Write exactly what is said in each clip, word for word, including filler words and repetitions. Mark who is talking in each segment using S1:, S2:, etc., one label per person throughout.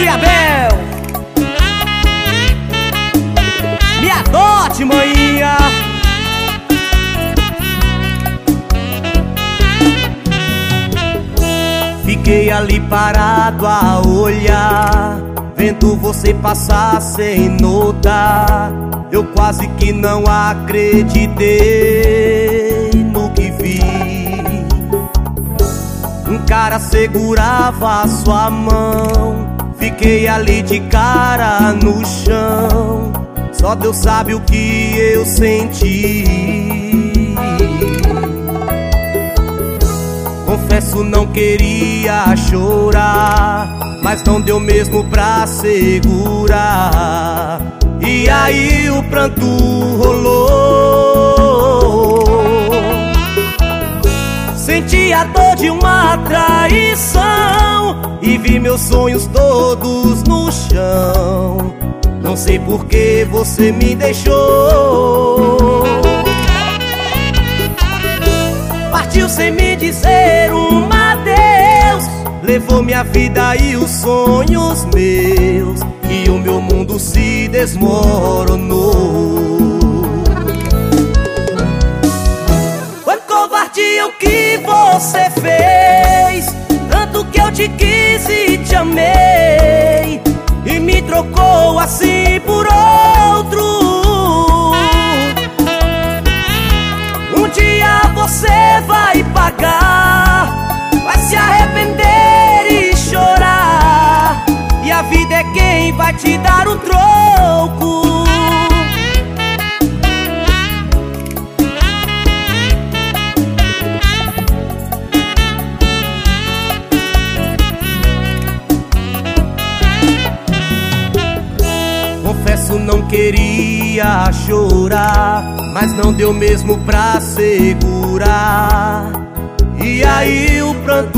S1: e Abel. Me adote, manhinha. Fiquei ali parado a olhar, vendo você passar sem notar. Eu quase que não acreditei no que vi. Um cara segurava a sua mão, fiquei ali de cara no chão. Só Deus sabe o que eu senti. Confesso, não queria chorar, mas não deu mesmo pra segurar. E aí o pranto rolou. Senti a dor de uma traição e vi meus sonhos todos no chão. Não sei por que você me deixou. Partiu sem me dizer um adeus, levou minha vida e os sonhos meus, e o meu mundo se desmoronou. Foi covardia o que você fez, tanto que eu te quis e te amei, e me trocou assim por outro. Um dia você vai pagar, vai se arrepender e chorar, e a vida é quem vai te dar o troco. Confesso, não queria chorar, mas não deu mesmo pra segurar. E aí o pranto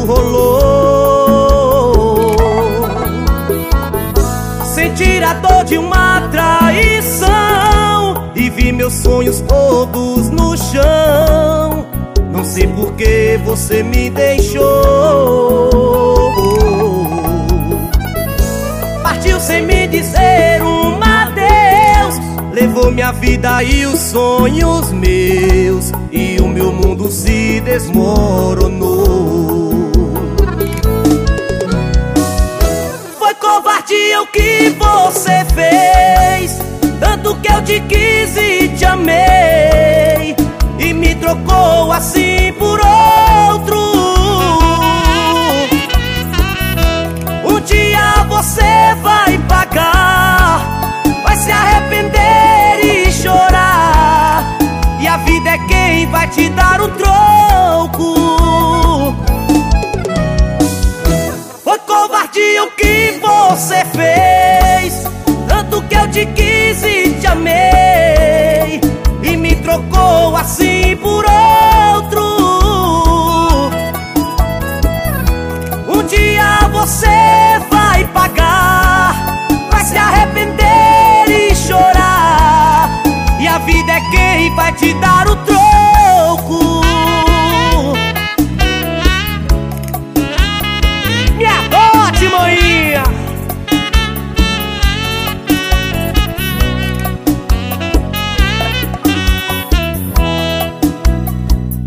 S1: rolou. Sentir a dor de uma traição e vi meus sonhos todos no chão. Não sei por que você me deixou. Partiu sem me dizer um adeus, levou minha vida e os sonhos meus, e o meu mundo se desmoronou. Foi covardia o que você fez, tanto que eu te quis e te amei, e me trocou assim por outro. Um dia você vai pagar, vai se arrepender e chorar, e a vida é quem vai te dar o troco. Foi covardia o que você